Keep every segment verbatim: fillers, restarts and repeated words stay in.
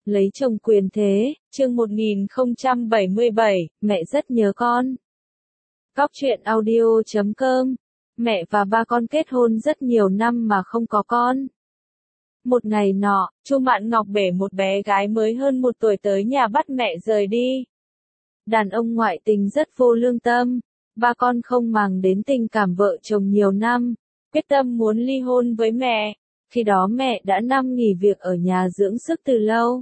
Lấy chồng quyền thế, chương một nghìn không trăm bảy mươi bảy, mẹ rất nhớ con. Cóc truyện audio chấm com. Mẹ và ba con kết hôn rất nhiều năm mà không có con. Một ngày nọ, Chu Mạn Ngọc bể một bé gái mới hơn một tuổi tới nhà bắt mẹ rời đi. Đàn ông ngoại tình rất vô lương tâm, ba con không màng đến tình cảm vợ chồng nhiều năm, quyết tâm muốn ly hôn với mẹ. Khi đó mẹ đã năm nghỉ việc ở nhà dưỡng sức từ lâu.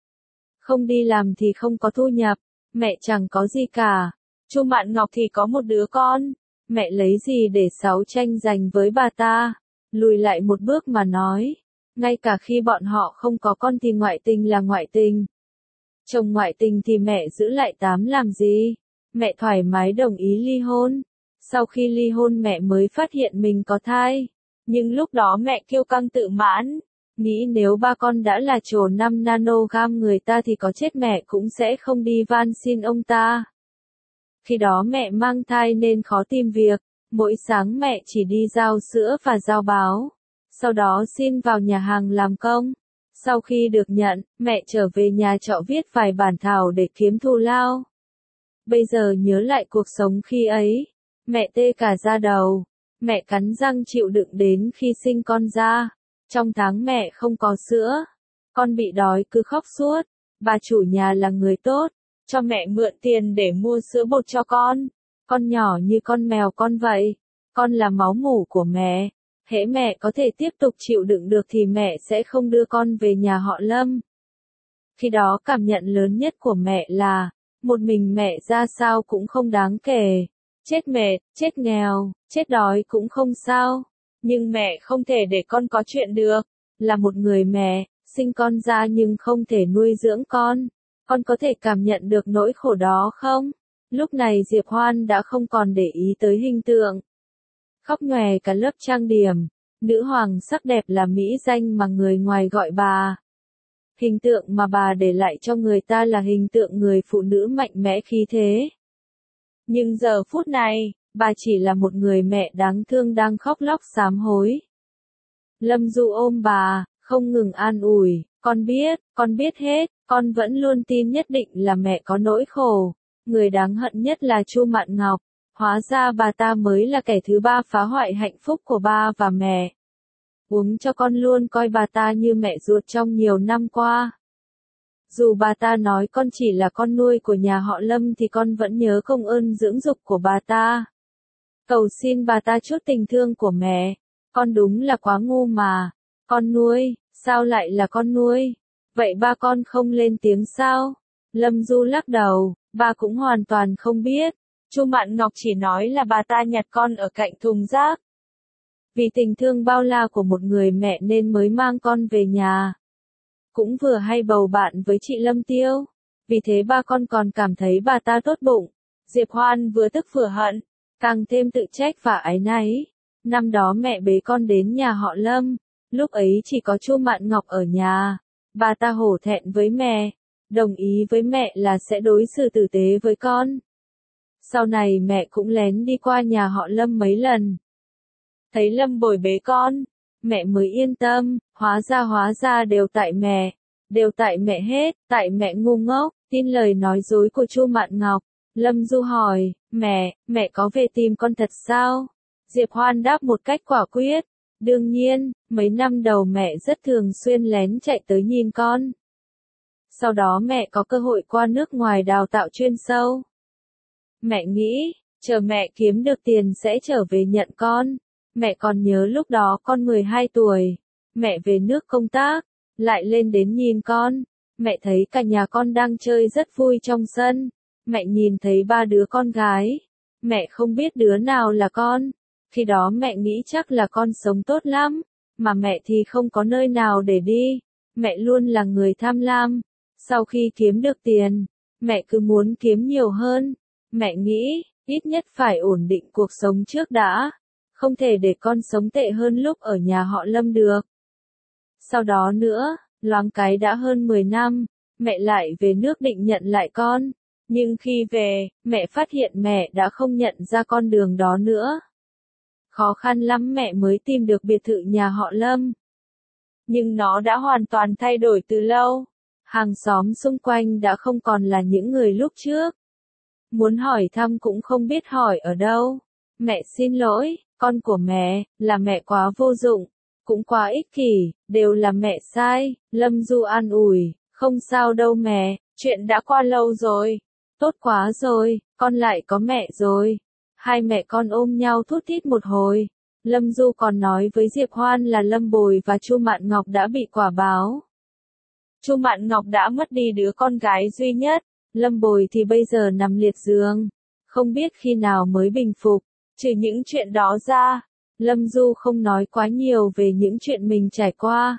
Không đi làm thì không có thu nhập, mẹ chẳng có gì cả. Chu Mạn Ngọc thì có một đứa con, mẹ lấy gì để sáu tranh giành với bà ta. Lùi lại một bước mà nói, ngay cả khi bọn họ không có con thì ngoại tình là ngoại tình. Chồng ngoại tình thì mẹ giữ lại tám làm gì? Mẹ thoải mái đồng ý ly hôn. Sau khi ly hôn mẹ mới phát hiện mình có thai. Nhưng lúc đó mẹ kiêu căng tự mãn, nghĩ nếu ba con đã là trổ năm nanogram người ta thì có chết mẹ cũng sẽ không đi van xin ông ta. Khi đó mẹ mang thai nên khó tìm việc, mỗi sáng mẹ chỉ đi giao sữa và giao báo, sau đó xin vào nhà hàng làm công. Sau khi được nhận, mẹ trở về nhà trọ viết vài bản thảo để kiếm thù lao. Bây giờ nhớ lại cuộc sống khi ấy, mẹ tê cả da đầu. Mẹ cắn răng chịu đựng đến khi sinh con ra. Trong tháng mẹ không có sữa, con bị đói cứ khóc suốt. Bà chủ nhà là người tốt, cho mẹ mượn tiền để mua sữa bột cho con. Con nhỏ như con mèo con vậy, con là máu mủ của mẹ. Hễ mẹ có thể tiếp tục chịu đựng được thì mẹ sẽ không đưa con về nhà họ Lâm. Khi đó cảm nhận lớn nhất của mẹ là, một mình mẹ ra sao cũng không đáng kể. Chết mệt, chết nghèo, chết đói cũng không sao. Nhưng mẹ không thể để con có chuyện được. Là một người mẹ, sinh con ra nhưng không thể nuôi dưỡng con. Con có thể cảm nhận được nỗi khổ đó không? Lúc này Diệp Hoan đã không còn để ý tới hình tượng. Khóc nhòe cả lớp trang điểm. Nữ hoàng sắc đẹp là mỹ danh mà người ngoài gọi bà. Hình tượng mà bà để lại cho người ta là hình tượng người phụ nữ mạnh mẽ khí thế. Nhưng giờ phút này, bà chỉ là một người mẹ đáng thương đang khóc lóc sám hối. Lâm Du ôm bà, không ngừng an ủi, con biết, con biết hết, con vẫn luôn tin nhất định là mẹ có nỗi khổ. Người đáng hận nhất là Chu Mạn Ngọc, hóa ra bà ta mới là kẻ thứ ba phá hoại hạnh phúc của ba và mẹ. Uống cho con luôn coi bà ta như mẹ ruột trong nhiều năm qua. Dù bà ta nói con chỉ là con nuôi của nhà họ Lâm thì con vẫn nhớ công ơn dưỡng dục của bà ta. Cầu xin bà ta chút tình thương của mẹ. Con đúng là quá ngu mà. Con nuôi, sao lại là con nuôi? Vậy ba con không lên tiếng sao? Lâm Du lắc đầu, ba cũng hoàn toàn không biết. Chu Mạn Ngọc chỉ nói là bà ta nhặt con ở cạnh thùng rác. Vì tình thương bao la của một người mẹ nên mới mang con về nhà. Cũng vừa hay bầu bạn với chị Lâm Tiêu. Vì thế ba con còn cảm thấy bà ta tốt bụng. Diệp Hoan vừa tức vừa hận, càng thêm tự trách và áy náy. Năm đó mẹ bế con đến nhà họ Lâm, lúc ấy chỉ có Chu Mạn Ngọc ở nhà. Bà ta hổ thẹn với mẹ, đồng ý với mẹ là sẽ đối xử tử tế với con. Sau này mẹ cũng lén đi qua nhà họ Lâm mấy lần. Thấy Lâm bồi bế con, mẹ mới yên tâm, hóa ra hóa ra đều tại mẹ, đều tại mẹ hết, tại mẹ ngu ngốc, tin lời nói dối của Chu Mạn Ngọc. Lâm Du hỏi, mẹ, mẹ có về tìm con thật sao? Diệp Hoan đáp một cách quả quyết, đương nhiên, mấy năm đầu mẹ rất thường xuyên lén chạy tới nhìn con. Sau đó mẹ có cơ hội qua nước ngoài đào tạo chuyên sâu. Mẹ nghĩ, chờ mẹ kiếm được tiền sẽ trở về nhận con. Mẹ còn nhớ lúc đó con mười hai tuổi, mẹ về nước công tác, lại lên đến nhìn con. Mẹ thấy cả nhà con đang chơi rất vui trong sân. Mẹ nhìn thấy ba đứa con gái. Mẹ không biết đứa nào là con. Khi đó mẹ nghĩ chắc là con sống tốt lắm, mà mẹ thì không có nơi nào để đi. Mẹ luôn là người tham lam. Sau khi kiếm được tiền, mẹ cứ muốn kiếm nhiều hơn. Mẹ nghĩ, ít nhất phải ổn định cuộc sống trước đã. Không thể để con sống tệ hơn lúc ở nhà họ Lâm được. Sau đó nữa, loáng cái đã hơn mười năm, mẹ lại về nước định nhận lại con. Nhưng khi về, mẹ phát hiện mẹ đã không nhận ra con đường đó nữa. Khó khăn lắm mẹ mới tìm được biệt thự nhà họ Lâm. Nhưng nó đã hoàn toàn thay đổi từ lâu. Hàng xóm xung quanh đã không còn là những người lúc trước. Muốn hỏi thăm cũng không biết hỏi ở đâu. Mẹ xin lỗi, con của mẹ, là mẹ quá vô dụng, cũng quá ích kỷ, đều là mẹ sai. Lâm Du an ủi, không sao đâu mẹ, chuyện đã qua lâu rồi. Tốt quá rồi, con lại có mẹ rồi. Hai mẹ con ôm nhau thút thít một hồi. Lâm Du còn nói với Diệp Hoan là Lâm Bồi và Chu Mạn Ngọc đã bị quả báo. Chu Mạn Ngọc đã mất đi đứa con gái duy nhất, Lâm Bồi thì bây giờ nằm liệt giường, không biết khi nào mới bình phục. Trừ những chuyện đó ra, Lâm Du không nói quá nhiều về những chuyện mình trải qua.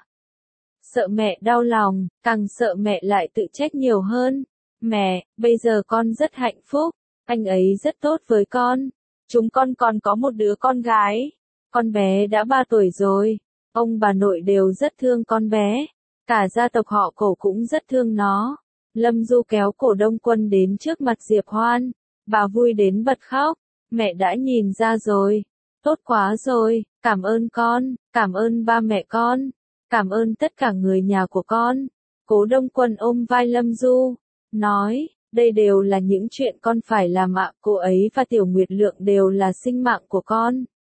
Sợ mẹ đau lòng, càng sợ mẹ lại tự trách nhiều hơn. Mẹ, bây giờ con rất hạnh phúc, anh ấy rất tốt với con. Chúng con còn có một đứa con gái, con bé đã ba tuổi rồi. Ông bà nội đều rất thương con bé, cả gia tộc họ Cổ cũng rất thương nó. Lâm Du kéo Cổ Đông Quân đến trước mặt Diệp Hoan, bà vui đến bật khóc. Mẹ đã nhìn ra rồi, tốt quá rồi, cảm ơn con, cảm ơn ba mẹ con, cảm ơn tất cả người nhà của con. Cố Đông Quân ôm vai Lâm Du, nói, đây đều là những chuyện con phải làm ạ, cô ấy và Tiểu Nguyệt Lượng đều là sinh mạng của con.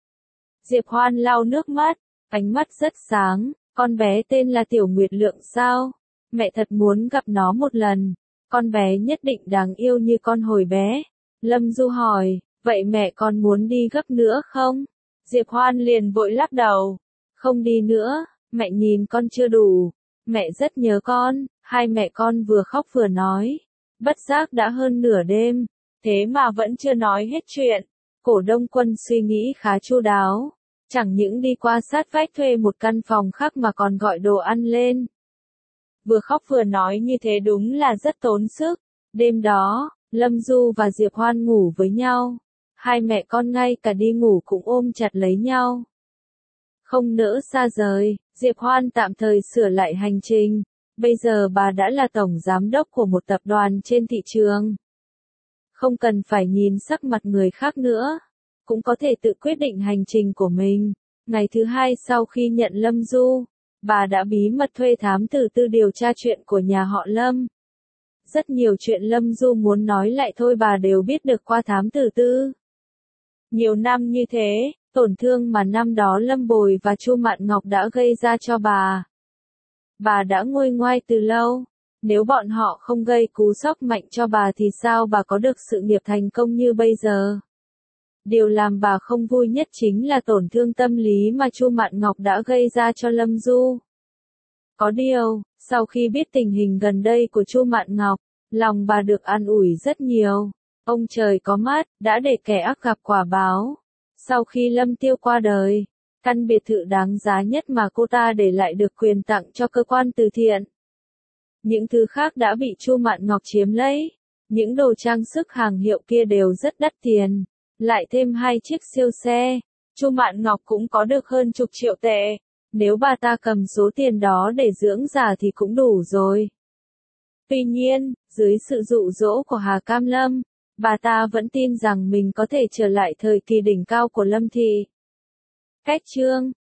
Diệp Hoan lau nước mắt, ánh mắt rất sáng, con bé tên là Tiểu Nguyệt Lượng sao? Mẹ thật muốn gặp nó một lần, con bé nhất định đáng yêu như con hồi bé. Lâm Du hỏi, vậy mẹ con muốn đi gấp nữa không? Diệp Hoan liền vội lắc đầu, không đi nữa, mẹ nhìn con chưa đủ, mẹ rất nhớ con. Hai mẹ con vừa khóc vừa nói, bất giác đã hơn nửa đêm, thế mà vẫn chưa nói hết chuyện. Cổ Đông Quân suy nghĩ khá chu đáo, chẳng những đi qua sát vách thuê một căn phòng khác mà còn gọi đồ ăn lên. Vừa khóc vừa nói như thế đúng là rất tốn sức. Đêm đó, Lâm Du và Diệp Hoan ngủ với nhau. Hai mẹ con ngay cả đi ngủ cũng ôm chặt lấy nhau. Không nỡ xa rời, Diệp Hoan tạm thời sửa lại hành trình. Bây giờ bà đã là tổng giám đốc của một tập đoàn trên thị trường. Không cần phải nhìn sắc mặt người khác nữa, cũng có thể tự quyết định hành trình của mình. Ngày thứ hai sau khi nhận Lâm Du, bà đã bí mật thuê thám tử tư điều tra chuyện của nhà họ Lâm. Rất nhiều chuyện Lâm Du muốn nói lại thôi bà đều biết được qua thám tử tư. Nhiều năm như thế, tổn thương mà năm đó Lâm Bồi và Chu Mạn Ngọc đã gây ra cho bà. Bà đã nguôi ngoai từ lâu, nếu bọn họ không gây cú sốc mạnh cho bà thì sao bà có được sự nghiệp thành công như bây giờ. Điều làm bà không vui nhất chính là tổn thương tâm lý mà Chu Mạn Ngọc đã gây ra cho Lâm Du. Có điều, sau khi biết tình hình gần đây của Chu Mạn Ngọc, lòng bà được an ủi rất nhiều. Ông trời có mắt, đã để kẻ ác gặp quả báo. Sau khi Lâm Tiêu qua đời, căn biệt thự đáng giá nhất mà cô ta để lại được quyền tặng cho cơ quan từ thiện. Những thứ khác đã bị Chu Mạn Ngọc chiếm lấy. Những đồ trang sức hàng hiệu kia đều rất đắt tiền. Lại thêm hai chiếc siêu xe, Chu Mạn Ngọc cũng có được hơn chục triệu tệ. Nếu bà ta cầm số tiền đó để dưỡng già thì cũng đủ rồi. Tuy nhiên, dưới sự dụ dỗ của Hà Cam Lâm, bà ta vẫn tin rằng mình có thể trở lại thời kỳ đỉnh cao của Lâm thị. Cách chương